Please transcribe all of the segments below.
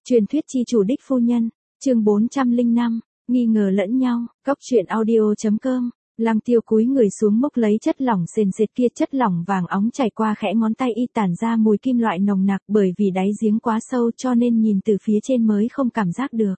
Truyền thuyết chi chủ đích phu nhân, chương 405, nghi ngờ lẫn nhau, Cóc truyện audio.com. Lăng Tiêu cúi người xuống múc lấy chất lỏng sền sệt kia, chất lỏng vàng óng chảy qua khẽ ngón tay y tản ra mùi kim loại nồng nặc, bởi vì đáy giếng quá sâu cho nên nhìn từ phía trên mới không cảm giác được.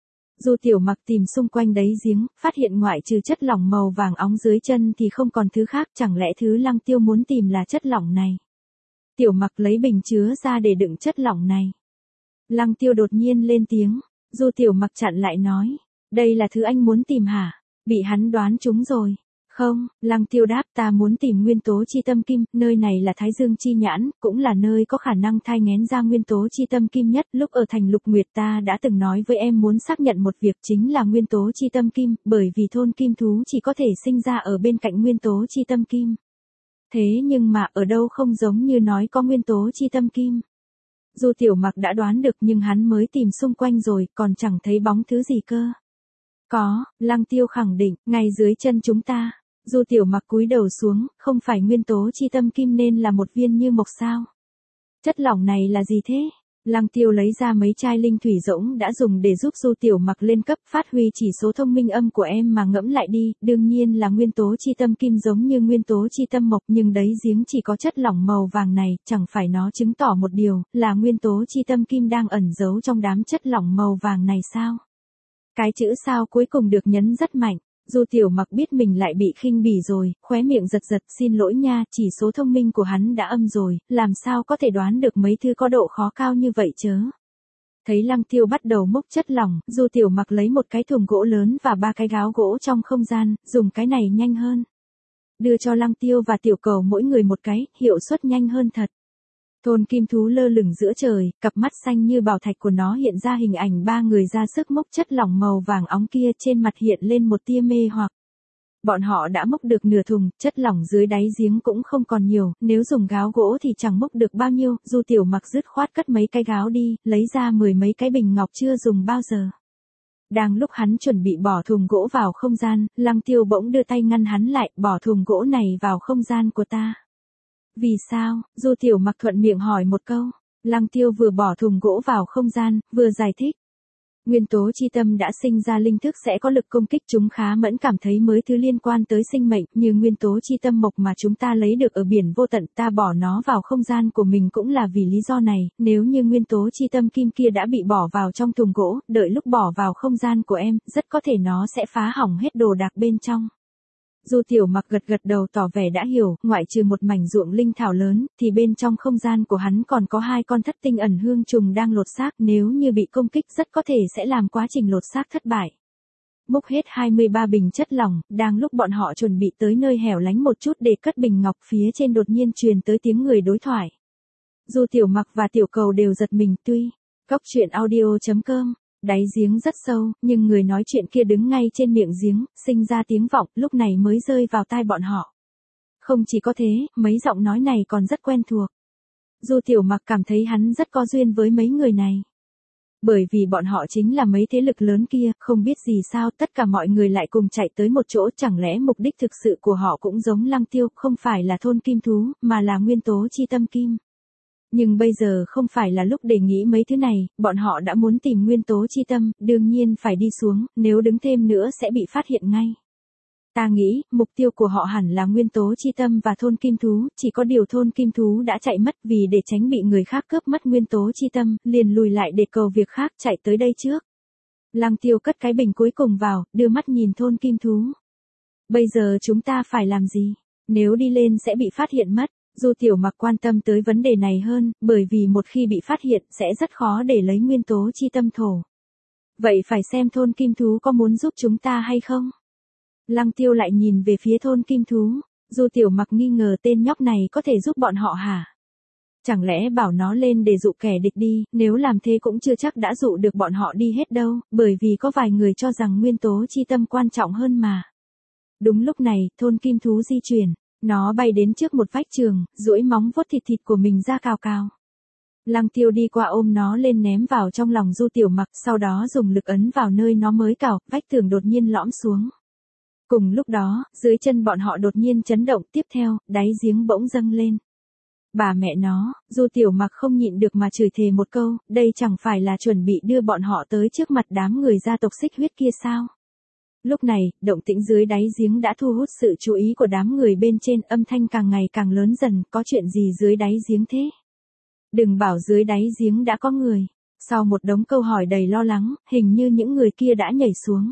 Du Tiểu Mặc tìm xung quanh đáy giếng, phát hiện ngoại trừ chất lỏng màu vàng óng dưới chân thì không còn thứ khác, chẳng lẽ thứ Lăng Tiêu muốn tìm là chất lỏng này. Tiểu Mặc lấy bình chứa ra để đựng chất lỏng này. Lăng Tiêu đột nhiên lên tiếng, Du Tiểu Mặc chặn lại nói, đây là thứ anh muốn tìm hả? Bị hắn đoán trúng rồi. Không, Lăng Tiêu đáp, ta muốn tìm nguyên tố chi tâm kim, nơi này là Thái Dương chi nhãn, cũng là nơi có khả năng thai nghén ra nguyên tố chi tâm kim nhất. Lúc ở thành Lục Nguyệt ta đã từng nói với em muốn xác nhận một việc, chính là nguyên tố chi tâm kim, bởi vì thôn kim thú chỉ có thể sinh ra ở bên cạnh nguyên tố chi tâm kim. Thế nhưng mà ở đâu không giống như nói có nguyên tố chi tâm kim. Du Tiểu Mặc đã đoán được nhưng hắn mới tìm xung quanh rồi, còn chẳng thấy bóng thứ gì cơ. Có, Lăng Tiêu khẳng định, ngay dưới chân chúng ta. Du Tiểu Mặc cúi đầu xuống, không phải nguyên tố chi tâm kim nên là một viên như mộc sao? Chất lỏng này là gì thế? Lăng Tiêu lấy ra mấy chai linh thủy rỗng đã dùng để giúp Du Tiểu Mặc lên cấp, phát huy chỉ số thông minh âm của em mà ngẫm lại đi, đương nhiên là nguyên tố chi tâm kim giống như nguyên tố chi tâm mộc, nhưng đáy giếng chỉ có chất lỏng màu vàng này, chẳng phải nó chứng tỏ một điều, là nguyên tố chi tâm kim đang ẩn giấu trong đám chất lỏng màu vàng này sao? Cái chữ sao cuối cùng được nhấn rất mạnh. Du Tiểu Mặc biết mình lại bị khinh bỉ rồi, khóe miệng giật giật, xin lỗi nha, chỉ số thông minh của hắn đã âm rồi, làm sao có thể đoán được mấy thứ có độ khó cao như vậy chớ. Thấy Lăng Tiêu bắt đầu múc chất lỏng, Du Tiểu Mặc lấy một cái thùng gỗ lớn và 3 cái gáo gỗ trong không gian, dùng cái này nhanh hơn. Đưa cho Lăng Tiêu và Tiểu Cầu mỗi người một cái, hiệu suất nhanh hơn thật. Thôn kim thú lơ lửng giữa trời, cặp mắt xanh như bảo thạch của nó hiện ra hình ảnh 3 người ra sức múc chất lỏng màu vàng óng kia, trên mặt hiện lên một tia mê hoặc. Bọn họ đã múc được nửa thùng, chất lỏng dưới đáy giếng cũng không còn nhiều, nếu dùng gáo gỗ thì chẳng múc được bao nhiêu. Du Tiểu Mặc dứt khoát cất mấy cái gáo đi, lấy ra 10 mấy cái bình ngọc chưa dùng bao giờ. Đang lúc hắn chuẩn bị bỏ thùng gỗ vào không gian, Lăng Tiêu bỗng đưa tay ngăn hắn lại, bỏ thùng gỗ này vào không gian của ta. Vì sao? Du Tiểu Mặc thuận miệng hỏi một câu. Lăng Tiêu vừa bỏ thùng gỗ vào không gian, vừa giải thích. Nguyên tố chi tâm đã sinh ra linh thức sẽ có lực công kích, chúng khá mẫn cảm thấy mới thứ liên quan tới sinh mệnh, như nguyên tố chi tâm mộc mà chúng ta lấy được ở biển vô tận, ta bỏ nó vào không gian của mình cũng là vì lý do này, nếu như nguyên tố chi tâm kim kia đã bị bỏ vào trong thùng gỗ, đợi lúc bỏ vào không gian của em, rất có thể nó sẽ phá hỏng hết đồ đạc bên trong. Du Tiểu Mặc gật gật đầu tỏ vẻ đã hiểu, ngoại trừ một mảnh ruộng linh thảo lớn, thì bên trong không gian của hắn còn có 2 con thất tinh ẩn hương trùng đang lột xác, nếu như bị công kích rất có thể sẽ làm quá trình lột xác thất bại. Múc hết 23 bình chất lỏng, đang lúc bọn họ chuẩn bị tới nơi hẻo lánh một chút để cất bình ngọc, phía trên đột nhiên truyền tới tiếng người đối thoại. Du Tiểu Mặc và Tiểu Cầu đều giật mình, tuy Cóc truyện audio.com. Đáy giếng rất sâu, nhưng người nói chuyện kia đứng ngay trên miệng giếng, sinh ra tiếng vọng, lúc này mới rơi vào tai bọn họ. Không chỉ có thế, mấy giọng nói này còn rất quen thuộc. Du Tiểu Mặc cảm thấy hắn rất có duyên với mấy người này. Bởi vì bọn họ chính là mấy thế lực lớn kia, không biết gì sao tất cả mọi người lại cùng chạy tới một chỗ, chẳng lẽ mục đích thực sự của họ cũng giống Lăng Tiêu, không phải là thôn kim thú, mà là nguyên tố chi tâm kim. Nhưng bây giờ không phải là lúc để nghĩ mấy thứ này, bọn họ đã muốn tìm nguyên tố chi tâm, đương nhiên phải đi xuống, nếu đứng thêm nữa sẽ bị phát hiện ngay. Ta nghĩ, mục tiêu của họ hẳn là nguyên tố chi tâm và thôn kim thú, chỉ có điều thôn kim thú đã chạy mất, vì để tránh bị người khác cướp mất nguyên tố chi tâm, liền lùi lại để cầu việc khác chạy tới đây trước. Lăng Tiêu cất cái bình cuối cùng vào, đưa mắt nhìn thôn kim thú. Bây giờ chúng ta phải làm gì? Nếu đi lên sẽ bị phát hiện mất. Du Tiểu Mặc quan tâm tới vấn đề này hơn, bởi vì một khi bị phát hiện sẽ rất khó để lấy nguyên tố chi tâm thổ. Vậy phải xem thôn kim thú có muốn giúp chúng ta hay không? Lăng Tiêu lại nhìn về phía thôn kim thú. Du Tiểu Mặc nghi ngờ tên nhóc này có thể giúp bọn họ hả? Chẳng lẽ bảo nó lên để dụ kẻ địch đi, nếu làm thế cũng chưa chắc đã dụ được bọn họ đi hết đâu, bởi vì có vài người cho rằng nguyên tố chi tâm quan trọng hơn mà. Đúng lúc này, thôn kim thú di chuyển. Nó bay đến trước một vách tường, duỗi móng vuốt thịt thịt của mình ra cào cào. Lăng Tiêu đi qua ôm nó lên ném vào trong lòng Du Tiểu Mặc, sau đó dùng lực ấn vào nơi nó mới cào, vách tường đột nhiên lõm xuống. Cùng lúc đó, dưới chân bọn họ đột nhiên chấn động, tiếp theo, đáy giếng bỗng dâng lên. Bà mẹ nó, Du Tiểu Mặc không nhịn được mà chửi thề một câu, đây chẳng phải là chuẩn bị đưa bọn họ tới trước mặt đám người gia tộc xích huyết kia sao? Lúc này, động tĩnh dưới đáy giếng đã thu hút sự chú ý của đám người bên trên, âm thanh càng ngày càng lớn dần, có chuyện gì dưới đáy giếng thế? Đừng bảo dưới đáy giếng đã có người. Sau một đống câu hỏi đầy lo lắng, hình như những người kia đã nhảy xuống.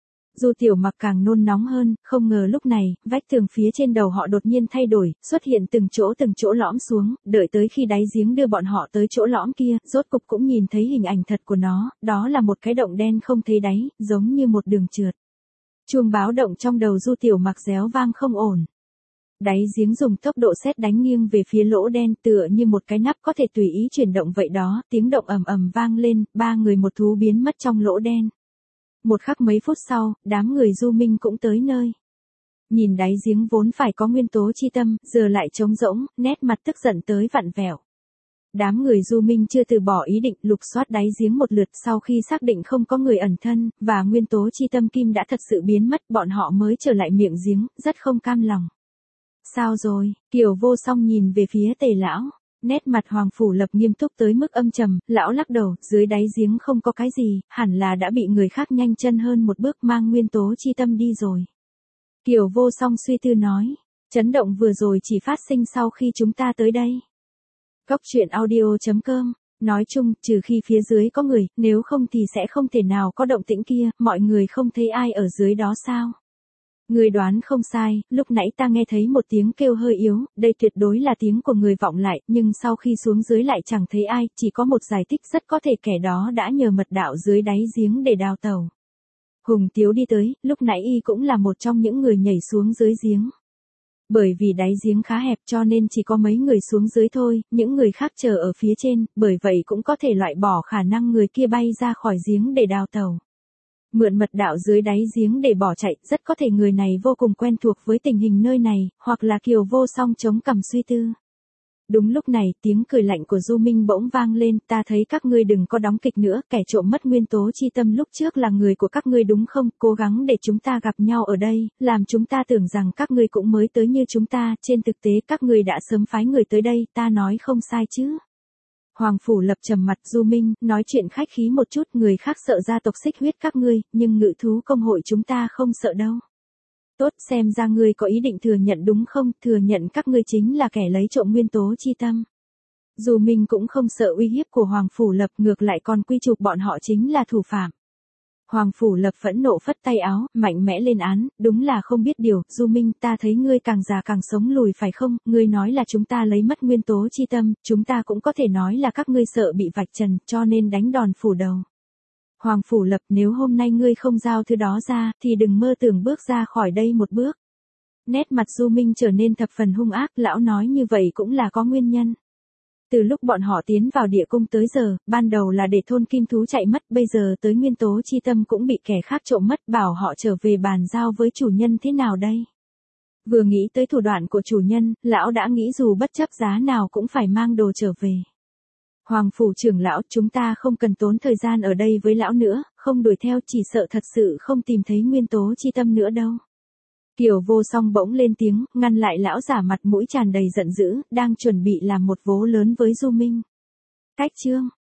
Du Tiểu Mặc càng nôn nóng hơn, không ngờ lúc này, vách tường phía trên đầu họ đột nhiên thay đổi, xuất hiện từng chỗ lõm xuống, đợi tới khi đáy giếng đưa bọn họ tới chỗ lõm kia, rốt cục cũng nhìn thấy hình ảnh thật của nó, đó là một cái động đen không thấy đáy, giống như một đường trượt. Chuông báo động trong đầu Du Tiểu Mặc réo vang không ổn. Đáy giếng dùng tốc độ sét đánh nghiêng về phía lỗ đen tựa như một cái nắp có thể tùy ý chuyển động vậy đó, tiếng động ầm ầm vang lên, ba người một thú biến mất trong lỗ đen. Một khắc mấy phút sau, đám người Du Minh cũng tới nơi. Nhìn đáy giếng vốn phải có nguyên tố chi tâm, giờ lại trống rỗng, nét mặt tức giận tới vặn vẹo. Đám người Du Minh chưa từ bỏ ý định lục soát đáy giếng một lượt, sau khi xác định không có người ẩn thân, và nguyên tố chi tâm kim đã thật sự biến mất, bọn họ mới trở lại miệng giếng, rất không cam lòng. Sao rồi? Kiều Vô Song nhìn về phía Tề lão. Nét mặt Hoàng Phủ Lập nghiêm túc tới mức âm trầm, lão lắc đầu, dưới đáy giếng không có cái gì, hẳn là đã bị người khác nhanh chân hơn một bước mang nguyên tố chi tâm đi rồi. Kiều Vô Song suy tư nói, chấn động vừa rồi chỉ phát sinh sau khi chúng ta tới đây. Cốc truyện audio.com, nói chung, trừ khi phía dưới có người, nếu không thì sẽ không thể nào có động tĩnh kia, mọi người không thấy ai ở dưới đó sao? Người đoán không sai, lúc nãy ta nghe thấy một tiếng kêu hơi yếu, đây tuyệt đối là tiếng của người vọng lại, nhưng sau khi xuống dưới lại chẳng thấy ai, chỉ có một giải thích rất có thể kẻ đó đã nhờ mật đạo dưới đáy giếng để đào tẩu. Hùng Tiếu đi tới, lúc nãy y cũng là một trong những người nhảy xuống dưới giếng. Bởi vì đáy giếng khá hẹp cho nên chỉ có mấy người xuống dưới thôi, những người khác chờ ở phía trên, bởi vậy cũng có thể loại bỏ khả năng người kia bay ra khỏi giếng để đào tẩu. Mượn mật đạo dưới đáy giếng để bỏ chạy, rất có thể người này vô cùng quen thuộc với tình hình nơi này, hoặc là Kiều Vô Song chống cằm suy tư. Đúng lúc này, tiếng cười lạnh của Du Minh bỗng vang lên, ta thấy các ngươi đừng có đóng kịch nữa, kẻ trộm mất nguyên tố chi tâm lúc trước là người của các ngươi đúng không, cố gắng để chúng ta gặp nhau ở đây, làm chúng ta tưởng rằng các ngươi cũng mới tới như chúng ta, trên thực tế các ngươi đã sớm phái người tới đây, ta nói không sai chứ. Hoàng Phủ Lập trầm mặt, Du Minh, nói chuyện khách khí một chút, người khác sợ gia tộc xích huyết các ngươi, nhưng ngự thú công hội chúng ta không sợ đâu. Tốt, xem ra ngươi có ý định thừa nhận đúng không, thừa nhận các ngươi chính là kẻ lấy trộm nguyên tố chi tâm. Du Minh cũng không sợ uy hiếp của Hoàng Phủ Lập, ngược lại còn quy chụp bọn họ chính là thủ phạm. Hoàng Phủ Lập phẫn nộ phất tay áo, mạnh mẽ lên án, đúng là không biết điều, Du Minh, ta thấy ngươi càng già càng sống lùi phải không, ngươi nói là chúng ta lấy mất nguyên tố chi tâm, chúng ta cũng có thể nói là các ngươi sợ bị vạch trần, cho nên đánh đòn phủ đầu. Hoàng Phủ Lập, nếu hôm nay ngươi không giao thứ đó ra, thì đừng mơ tưởng bước ra khỏi đây một bước. Nét mặt Du Minh trở nên thập phần hung ác, lão nói như vậy cũng là có nguyên nhân. Từ lúc bọn họ tiến vào địa cung tới giờ, ban đầu là để thôn kim thú chạy mất, bây giờ tới nguyên tố chi tâm cũng bị kẻ khác trộm mất, bảo họ trở về bàn giao với chủ nhân thế nào đây? Vừa nghĩ tới thủ đoạn của chủ nhân, lão đã nghĩ dù bất chấp giá nào cũng phải mang đồ trở về. Hoàng Phủ trưởng lão, chúng ta không cần tốn thời gian ở đây với lão nữa, không đuổi theo, chỉ sợ thật sự không tìm thấy nguyên tố chi tâm nữa đâu. Kiều Vô Song bỗng lên tiếng, ngăn lại lão giả mặt mũi tràn đầy giận dữ, đang chuẩn bị làm một vố lớn với Du Minh. Cách chương